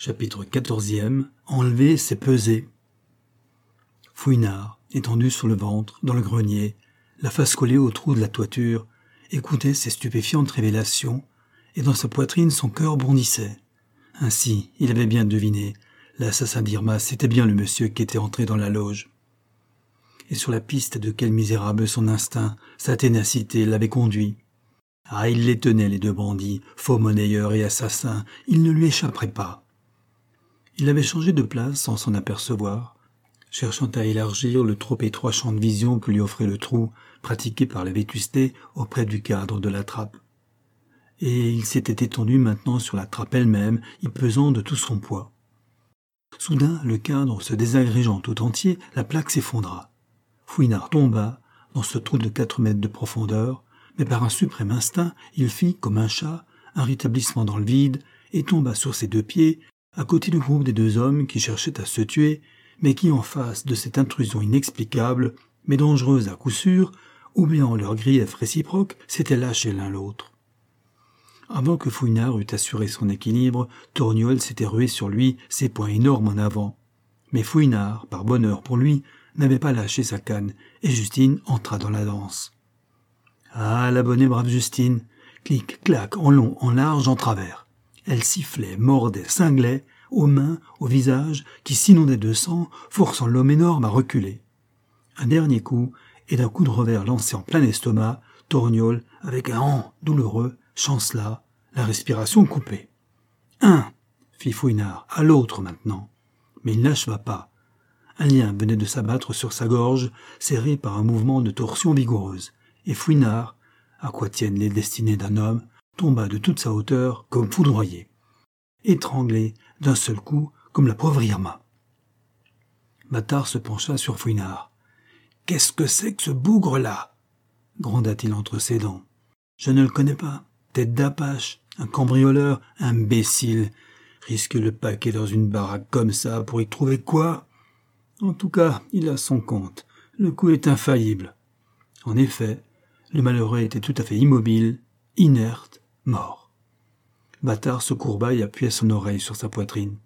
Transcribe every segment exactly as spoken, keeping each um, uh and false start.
Chapitre quatorzième. Enlever, c'est peser. Fouinard, étendu sur le ventre, dans le grenier, la face collée au trou de la toiture, écoutait ces stupéfiantes révélations, et dans sa poitrine son cœur bondissait. Ainsi, il avait bien deviné, l'assassin d'Irma, c'était bien le monsieur qui était entré dans la loge. Et sur la piste de quel misérable son instinct, sa ténacité l'avait conduit. Ah, il les tenait, les deux bandits, faux monnayeurs et assassins, ils ne lui échapperaient pas. Il avait changé de place sans s'en apercevoir, cherchant à élargir le trop étroit champ de vision que lui offrait le trou, pratiqué par la vétusté auprès du cadre de la trappe. Et il s'était étendu maintenant sur la trappe elle-même, y pesant de tout son poids. Soudain, le cadre se désagrégeant tout entier, la plaque s'effondra. Fouinard tomba, dans ce trou de quatre mètres de profondeur, mais par un suprême instinct, il fit, comme un chat, un rétablissement dans le vide, et tomba sur ses deux pieds, à côté du groupe des deux hommes qui cherchaient à se tuer, mais qui, en face de cette intrusion inexplicable, mais dangereuse à coup sûr, oubliant leur grief réciproque, s'étaient lâchés l'un l'autre. Avant que Fouinard eût assuré son équilibre, Torgnole s'était rué sur lui, ses poings énormes en avant. Mais Fouinard, par bonheur pour lui, n'avait pas lâché sa canne, et Justine entra dans la danse. Ah, la bonne et brave Justine! Clic, clac, en long, en large, en travers. Elle sifflait, mordait, cinglait, aux mains, au visage, qui s'inondait de sang, forçant l'homme énorme à reculer. Un dernier coup, et d'un coup de revers lancé en plein estomac, Torgnole, avec un « han » douloureux, chancela, la respiration coupée. « Un » fit Fouinard, à l'autre maintenant. Mais il n'acheva pas. Un lien venait de s'abattre sur sa gorge, serré par un mouvement de torsion vigoureuse, et Fouinard, à quoi tiennent les destinées d'un homme, tomba de toute sa hauteur comme foudroyé, étranglé d'un seul coup comme la pauvre Irma. Bâtard se pencha sur Fouinard. « Qu'est-ce que c'est que ce bougre-là » gronda-t-il entre ses dents. « Je ne le connais pas. Tête d'apache, un cambrioleur, imbécile. Risque le paquet dans une baraque comme ça pour y trouver quoi ? En tout cas, il a son compte. Le coup est infaillible. » En effet, le malheureux était tout à fait immobile, inerte, mort. Bâtard se courba et appuya son oreille sur sa poitrine.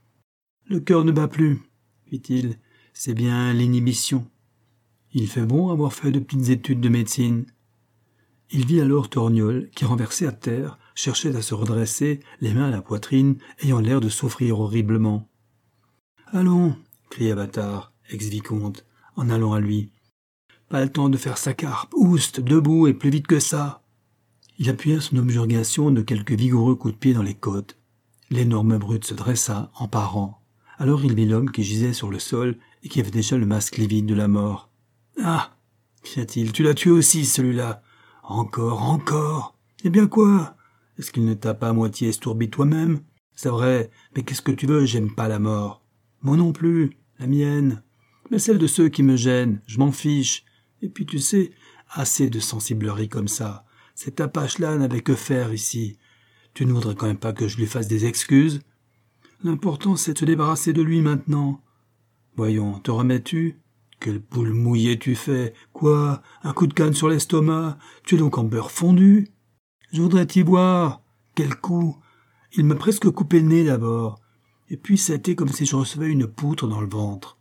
« Le cœur ne bat plus, fit-il, c'est bien l'inhibition. Il fait bon avoir fait de petites études de médecine. » Il vit alors Torgnole, qui, renversé à terre, cherchait à se redresser, les mains à la poitrine, ayant l'air de souffrir horriblement. « Allons, cria Bâtard, ex-vicomte, en allant à lui. Pas le temps de faire sa carpe, ouste, debout et plus vite que ça. » Il appuya son objurgation de quelques vigoureux coups de pied dans les côtes. L'énorme brute se dressa en parant. Alors il vit l'homme qui gisait sur le sol et qui avait déjà le masque livide de la mort. « Ah » cria-t-il, « tu l'as tué aussi, celui-là. Encore, encore. Eh bien quoi? Est-ce qu'il ne t'a pas à moitié estourbi toi-même? C'est vrai, mais qu'est-ce que tu veux, j'aime pas la mort. Moi non plus, la mienne. Mais celle de ceux qui me gênent, je m'en fiche. Et puis tu sais, assez de sensiblerie comme ça. Cet apache-là n'avait que faire ici. Tu ne voudrais quand même pas que je lui fasse des excuses? L'important, c'est de se débarrasser de lui maintenant. Voyons, te remets-tu? Quelle poule mouillée tu fais? Quoi? Un coup de canne sur l'estomac? Tu es donc en beurre fondu? Je voudrais t'y voir. Quel coup? Il m'a presque coupé le nez d'abord. Et puis ça a été comme si je recevais une poutre dans le ventre.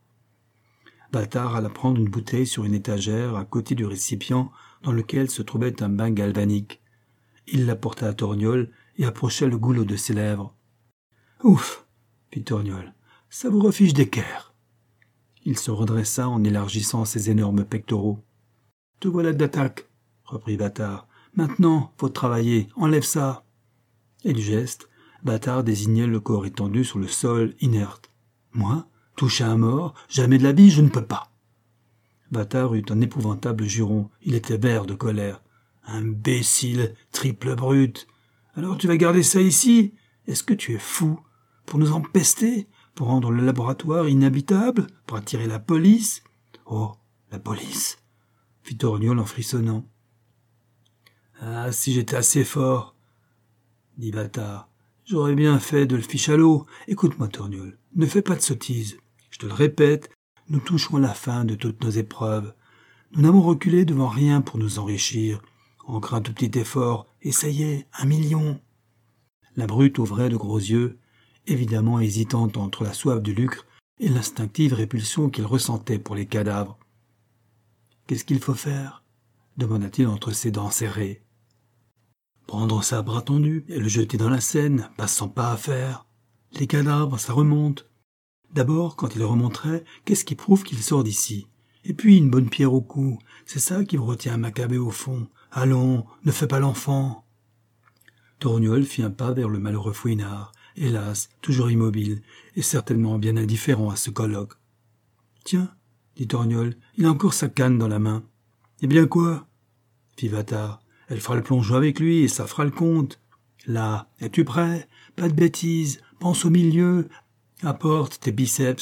Bâtard alla prendre une bouteille sur une étagère à côté du récipient dans lequel se trouvait un bain galvanique. Il l'apporta à Torgnole et approcha le goulot de ses lèvres. « Ouf !» fit Torgnole. « Ça vous refiche d'équerre. » Il se redressa en élargissant ses énormes pectoraux. « Te voilà d'attaque, » reprit Bâtard. « Maintenant, faut travailler, enlève ça. » Et du geste, Bâtard désignait le corps étendu sur le sol, inerte. « Moi, toucher un mort, jamais de la vie, je ne peux pas. » Bâtard eut un épouvantable juron. Il était vert de colère. « Imbécile, triple brute. Alors tu vas garder ça ici? Est-ce que tu es fou? Pour nous empester? Pour rendre le laboratoire inhabitable? Pour attirer la police? » « Oh, la police !» fit Torgnole en frissonnant. « Ah, si j'étais assez fort, » dit Bâtard. « J'aurais bien fait de le fiche à l'eau. Écoute-moi, Torgnole, ne fais pas de sottises. Je te le répète, nous touchons la fin de toutes nos épreuves. Nous n'avons reculé devant rien pour nous enrichir. Encore un tout petit effort, et ça y est, un million. » La brute ouvrait de gros yeux, évidemment hésitante entre la soif du lucre et l'instinctive répulsion qu'il ressentait pour les cadavres. « Qu'est-ce qu'il faut faire ?» demanda-t-il entre ses dents serrées. « Prendre ça à bras tendus et le jeter dans la Seine, passant pas à faire. Les cadavres, ça remonte. D'abord, quand il remonterait, qu'est-ce qui prouve qu'il sort d'ici? Et puis une bonne pierre au cou, c'est ça qui vous retient Maccabée au fond. Allons, ne fais pas l'enfant. » Torgnole fit un pas vers le malheureux Fouinard, hélas, toujours immobile, et certainement bien indifférent à ce colloque. « Tiens, dit Torgnole, il a encore sa canne dans la main. »« Eh bien quoi ?» fit Vattard. « Elle fera le plongeon avec lui, et ça fera le compte. Là, es-tu prêt? Pas de bêtises, pense au milieu, apporte tes biceps. »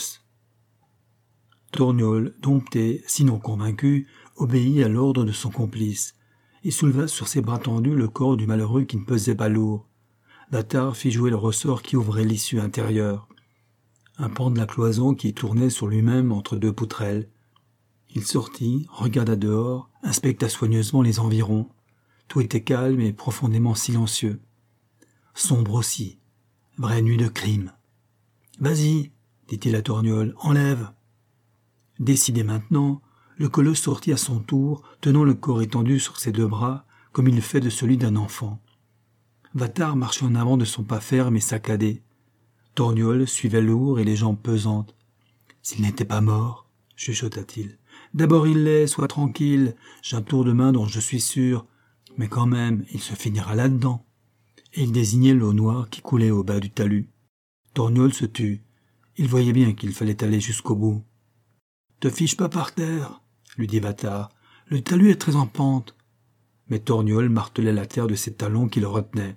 Torgnole, dompté, sinon convaincu, obéit à l'ordre de son complice. Il souleva sur ses bras tendus le corps du malheureux qui ne pesait pas lourd. Vattard fit jouer le ressort qui ouvrait l'issue intérieure. Un pan de la cloison qui tournait sur lui-même entre deux poutrelles. Il sortit, regarda dehors, inspecta soigneusement les environs. Tout était calme et profondément silencieux. Sombre aussi, vraie nuit de crime. « Vas-y, dit-il à Torgnole, enlève. » Décidé maintenant, le colosse sortit à son tour, tenant le corps étendu sur ses deux bras, comme il le fait de celui d'un enfant. Vattard marchait en avant de son pas ferme et saccadé. Torgnole suivait lourd et les jambes pesantes. « S'il n'était pas mort, chuchota-t-il. « D'abord il l'est, sois tranquille, j'ai un tour de main dont je suis sûr, mais quand même, il se finira là-dedans. » Et il désignait l'eau noire qui coulait au bas du talus. Torgnole se tut. Il voyait bien qu'il fallait aller jusqu'au bout. « Te fiche pas par terre, » lui dit Vattard. « Le talus est très en pente. » Mais Torgnole martelait la terre de ses talons qui le retenaient.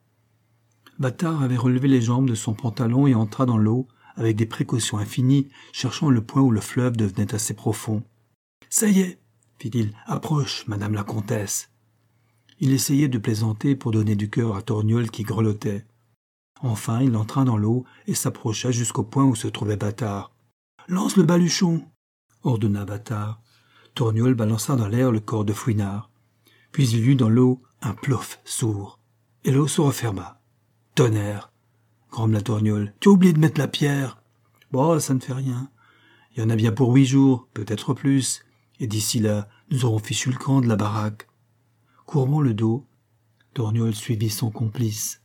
Vattard avait relevé les jambes de son pantalon et entra dans l'eau, avec des précautions infinies, cherchant le point où le fleuve devenait assez profond. « Ça y est, fit-il, approche, madame la comtesse. » Il essayait de plaisanter pour donner du cœur à Torgnole qui grelottait. Enfin, il entra dans l'eau et s'approcha jusqu'au point où se trouvait Vattard. « Lance le baluchon !» ordonna Vattard. Torgnole balança dans l'air le corps de Fouinard. Puis il eut dans l'eau un plouf sourd, et l'eau se referma. « Tonnerre !» grommela Torgnole. « Tu as oublié de mettre la pierre. »« Bon, ça ne fait rien. Il y en a bien pour huit jours, peut-être plus, et d'ici là, nous aurons fichu le camp de la baraque. » Courbant le dos, Torgnole suivit son complice.